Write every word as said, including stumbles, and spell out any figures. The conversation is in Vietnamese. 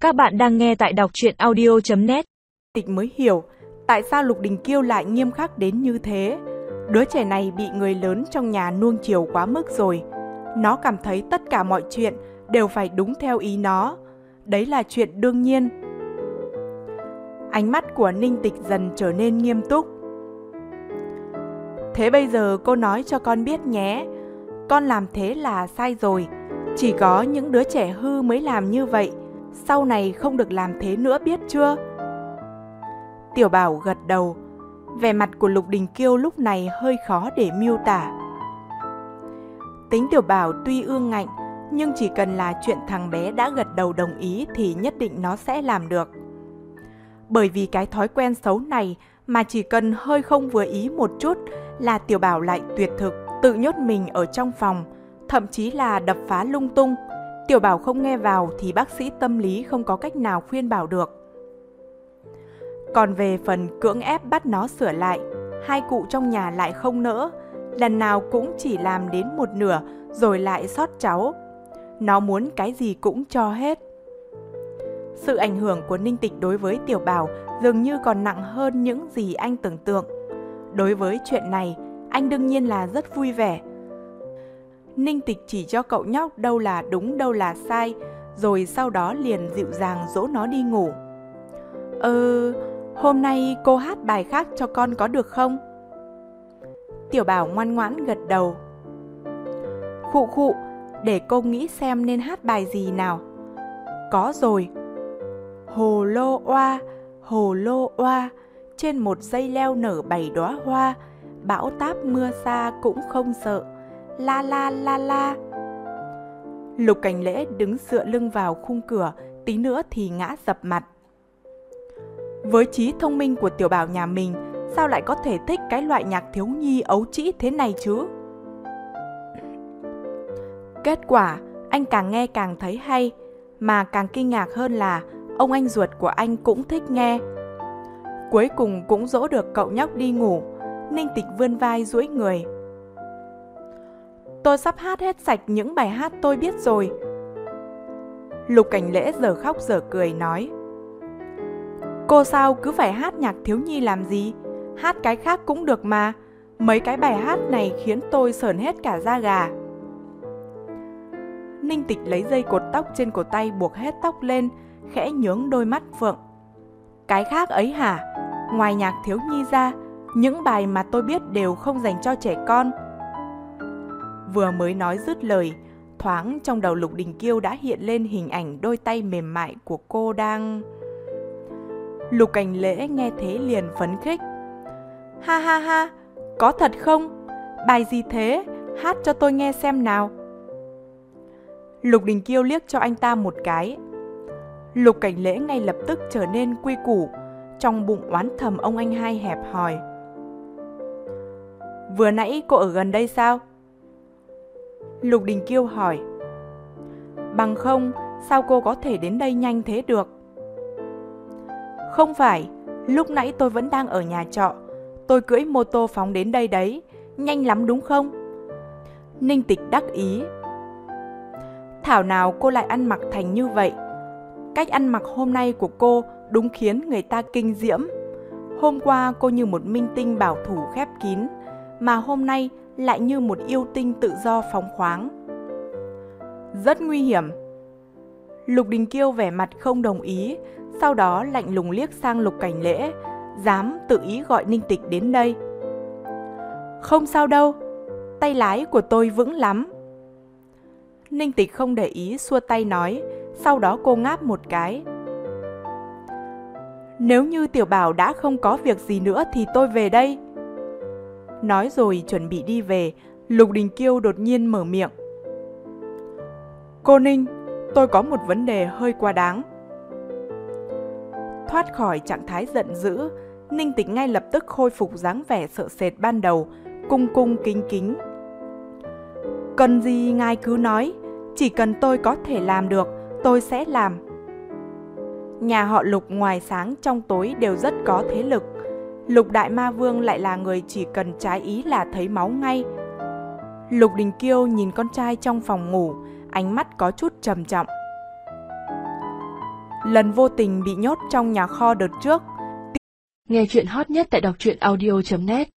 Các bạn đang nghe tại đọc truyện audio chấm net. Tịch mới hiểu tại sao Lục Đình Kiêu lại nghiêm khắc đến như thế. Đứa trẻ này bị người lớn trong nhà nuông chiều quá mức rồi. Nó cảm thấy tất cả mọi chuyện đều phải đúng theo ý nó. Đấy là chuyện đương nhiên. Ánh mắt của Ninh Tịch dần trở nên nghiêm túc. Thế bây giờ cô nói cho con biết nhé. Con làm thế là sai rồi. Chỉ có những đứa trẻ hư mới làm như vậy. Sau này không được làm thế nữa, biết chưa? Tiểu Bảo gật đầu. Vẻ mặt của Lục Đình Kiêu lúc này hơi khó để miêu tả. Tính Tiểu Bảo tuy ương ngạnh, nhưng chỉ cần là chuyện thằng bé đã gật đầu đồng ý thì nhất định nó sẽ làm được. Bởi vì cái thói quen xấu này mà chỉ cần hơi không vừa ý một chút là Tiểu Bảo lại tuyệt thực, tự nhốt mình ở trong phòng, thậm chí là đập phá lung tung. Tiểu Bảo không nghe vào thì bác sĩ tâm lý không có cách nào khuyên bảo được. Còn về phần cưỡng ép bắt nó sửa lại, hai cụ trong nhà lại không nỡ, lần nào cũng chỉ làm đến một nửa rồi lại sót cháu. Nó muốn cái gì cũng cho hết. Sự ảnh hưởng của Ninh Tịch đối với Tiểu Bảo dường như còn nặng hơn những gì anh tưởng tượng. Đối với chuyện này, anh đương nhiên là rất vui vẻ. Ninh Tịch chỉ cho cậu nhóc đâu là đúng đâu là sai, rồi sau đó liền dịu dàng dỗ nó đi ngủ. Ờ, hôm nay cô hát bài khác cho con có được không? Tiểu Bảo ngoan ngoãn gật đầu. Khụ khụ, để cô nghĩ xem nên hát bài gì nào. Có rồi. Hồ lô oa, hồ lô oa, trên một dây leo nở bảy đóa hoa, bão táp mưa xa cũng không sợ. La la la la. Lục Cảnh Lễ đứng dựa lưng vào khung cửa, tí nữa thì ngã dập mặt. Với trí thông minh của Tiểu Bảo nhà mình, sao lại có thể thích cái loại nhạc thiếu nhi ấu trĩ thế này chứ? Kết quả, anh càng nghe càng thấy hay, mà càng kinh ngạc hơn là ông anh ruột của anh cũng thích nghe. Cuối cùng cũng dỗ được cậu nhóc đi ngủ. Ninh Tịch vươn vai duỗi người. Tôi sắp hát hết sạch những bài hát tôi biết rồi. Lục Cảnh Lễ giờ khóc giờ cười nói. Cô sao cứ phải hát nhạc thiếu nhi làm gì? Hát cái khác cũng được mà. Mấy cái bài hát này khiến tôi sởn hết cả da gà. Ninh Tịch lấy dây cột tóc trên cổ tay buộc hết tóc lên, khẽ nhướng đôi mắt phượng. Cái khác ấy hả? Ngoài nhạc thiếu nhi ra, những bài mà tôi biết đều không dành cho trẻ con. Vừa mới nói dứt lời, thoáng trong đầu Lục Đình Kiêu đã hiện lên hình ảnh đôi tay mềm mại của cô đang... Lục Cảnh Lễ nghe thế liền phấn khích. Ha ha ha, có thật không? Bài gì thế? Hát cho tôi nghe xem nào. Lục Đình Kiêu liếc cho anh ta một cái. Lục Cảnh Lễ ngay lập tức trở nên quy củ, trong bụng oán thầm ông anh hai hẹp hòi. Vừa nãy cô ở gần đây sao? Lục Đình Kiêu hỏi. Bằng không, sao cô có thể đến đây nhanh thế được? Không phải, lúc nãy tôi vẫn đang ở nhà trọ. Tôi cưỡi mô tô phóng đến đây đấy. Nhanh lắm đúng không? Ninh Tịch đắc ý. Thảo nào cô lại ăn mặc thành như vậy. Cách ăn mặc hôm nay của cô đúng khiến người ta kinh diễm. Hôm qua cô như một minh tinh bảo thủ khép kín, mà hôm nay lại như một yêu tinh tự do phóng khoáng. Rất nguy hiểm. Lục Đình Kiêu vẻ mặt không đồng ý, sau đó lạnh lùng liếc sang Lục Cảnh Lễ, dám tự ý gọi Ninh Tịch đến đây. Không sao đâu, tay lái của tôi vững lắm. Ninh Tịch không để ý xua tay nói, sau đó cô ngáp một cái. Nếu như Tiểu Bảo đã không có việc gì nữa thì tôi về đây. Nói rồi chuẩn bị đi về, Lục Đình Kiêu đột nhiên mở miệng. Cô Ninh, tôi có một vấn đề hơi quá đáng. Thoát khỏi trạng thái giận dữ, Ninh Tịch ngay lập tức khôi phục dáng vẻ sợ sệt ban đầu, cung cung kính kính. Cần gì ngài cứ nói, chỉ cần tôi có thể làm được, tôi sẽ làm. Nhà họ Lục ngoài sáng trong tối đều rất có thế lực. Lục Đại Ma Vương lại là người chỉ cần trái ý là thấy máu ngay. Lục Đình Kiêu nhìn con trai trong phòng ngủ, ánh mắt có chút trầm trọng. lần vô tình bị nhốt trong nhà kho đợt trước. Nghe chuyện hot nhất tại đọc truyện audio chấm net.